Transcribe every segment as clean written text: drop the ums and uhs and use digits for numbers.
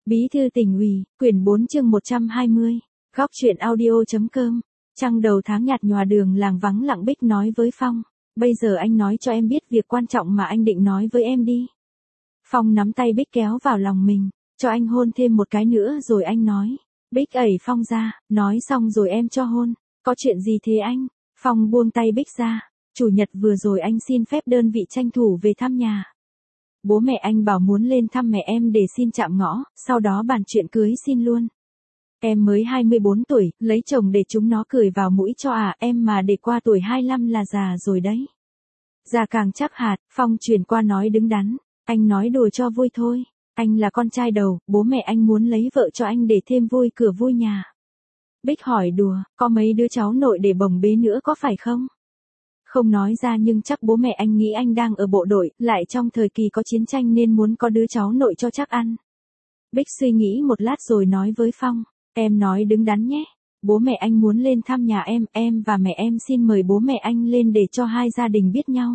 Bí thư tỉnh ủy, quyển 4 chương 120, góc truyện audio.com. Trăng đầu tháng nhạt nhòa đường làng vắng lặng. Bích nói với Phong, bây giờ anh nói cho em biết việc quan trọng mà anh định nói với em đi. Phong nắm tay Bích kéo vào lòng mình, cho anh hôn thêm một cái nữa rồi anh nói. Bích ẩy Phong ra, nói xong rồi em cho hôn. Có chuyện gì thế anh? Phong buông tay Bích ra. Chủ nhật vừa rồi anh xin phép đơn vị tranh thủ về thăm nhà. Bố mẹ anh bảo muốn lên thăm mẹ em để xin chạm ngõ, sau đó bàn chuyện cưới xin luôn. Em mới 24 tuổi, lấy chồng để chúng nó cười vào mũi cho à, em mà để qua tuổi 25 là già rồi đấy. Già càng chắc hạt, Phong chuyển qua nói đứng đắn, anh nói đùa cho vui thôi, anh là con trai đầu, bố mẹ anh muốn lấy vợ cho anh để thêm vui cửa vui nhà. Bích hỏi đùa, có mấy đứa cháu nội để bồng bế nữa có phải không? Không nói ra nhưng chắc bố mẹ anh nghĩ anh đang ở bộ đội, lại trong thời kỳ có chiến tranh nên muốn có đứa cháu nội cho chắc ăn. Bích suy nghĩ một lát rồi nói với Phong, em nói đứng đắn nhé, bố mẹ anh muốn lên thăm nhà em và mẹ em xin mời bố mẹ anh lên để cho hai gia đình biết nhau.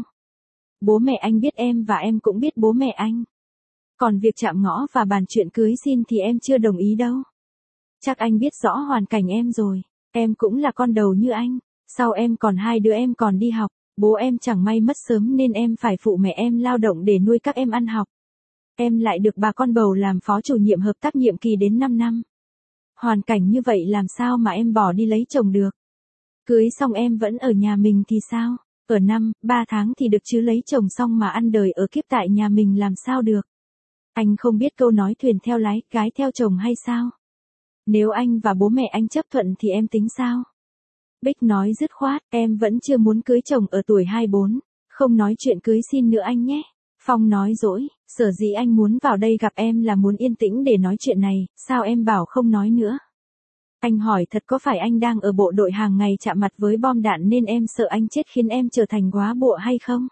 Bố mẹ anh biết em và em cũng biết bố mẹ anh. Còn việc chạm ngõ và bàn chuyện cưới xin thì em chưa đồng ý đâu. Chắc anh biết rõ hoàn cảnh em rồi, em cũng là con đầu như anh. Sau em còn hai đứa em còn đi học, bố em chẳng may mất sớm nên em phải phụ mẹ em lao động để nuôi các em ăn học. Em lại được bà con bầu làm phó chủ nhiệm hợp tác nhiệm kỳ đến 5 năm. Hoàn cảnh như vậy làm sao mà em bỏ đi lấy chồng được? Cưới xong em vẫn ở nhà mình thì sao? Ở 3 tháng thì được chứ lấy chồng xong mà ăn đời ở kiếp tại nhà mình làm sao được? Anh không biết câu nói thuyền theo lái, gái theo chồng hay sao? Nếu anh và bố mẹ anh chấp thuận thì em tính sao? Bích nói dứt khoát, em vẫn chưa muốn cưới chồng ở tuổi 24, không nói chuyện cưới xin nữa anh nhé. Phong nói dỗi, sở dĩ anh muốn vào đây gặp em là muốn yên tĩnh để nói chuyện này, sao em bảo không nói nữa? Anh hỏi thật có phải anh đang ở bộ đội hàng ngày chạm mặt với bom đạn nên em sợ anh chết khiến em trở thành góa bụa hay không?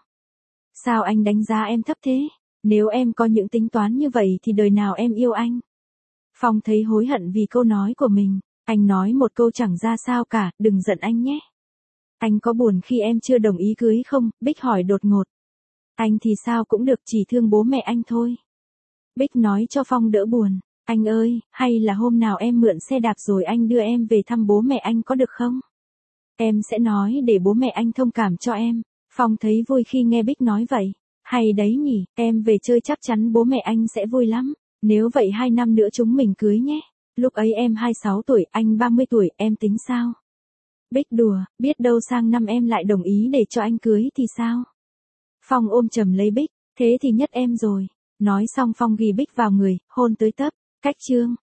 Sao anh đánh giá em thấp thế? Nếu em có những tính toán như vậy thì đời nào em yêu anh? Phong thấy hối hận vì câu nói của mình. Anh nói một câu chẳng ra sao cả, đừng giận anh nhé. Anh có buồn khi em chưa đồng ý cưới không? Bích hỏi đột ngột. Anh thì sao cũng được, chỉ thương bố mẹ anh thôi. Bích nói cho Phong đỡ buồn. Anh ơi, hay là hôm nào em mượn xe đạp rồi anh đưa em về thăm bố mẹ anh có được không? Em sẽ nói để bố mẹ anh thông cảm cho em. Phong thấy vui khi nghe Bích nói vậy. Hay đấy nhỉ, em về chơi chắc chắn bố mẹ anh sẽ vui lắm. Nếu vậy 2 năm nữa chúng mình cưới nhé. Lúc ấy em 26 tuổi, anh 30 tuổi, em tính sao? Bích đùa, biết đâu sang năm em lại đồng ý để cho anh cưới thì sao? Phong ôm chầm lấy Bích, thế thì nhất em rồi. Nói xong Phong ghi Bích vào người, hôn tới tấp, cách chương.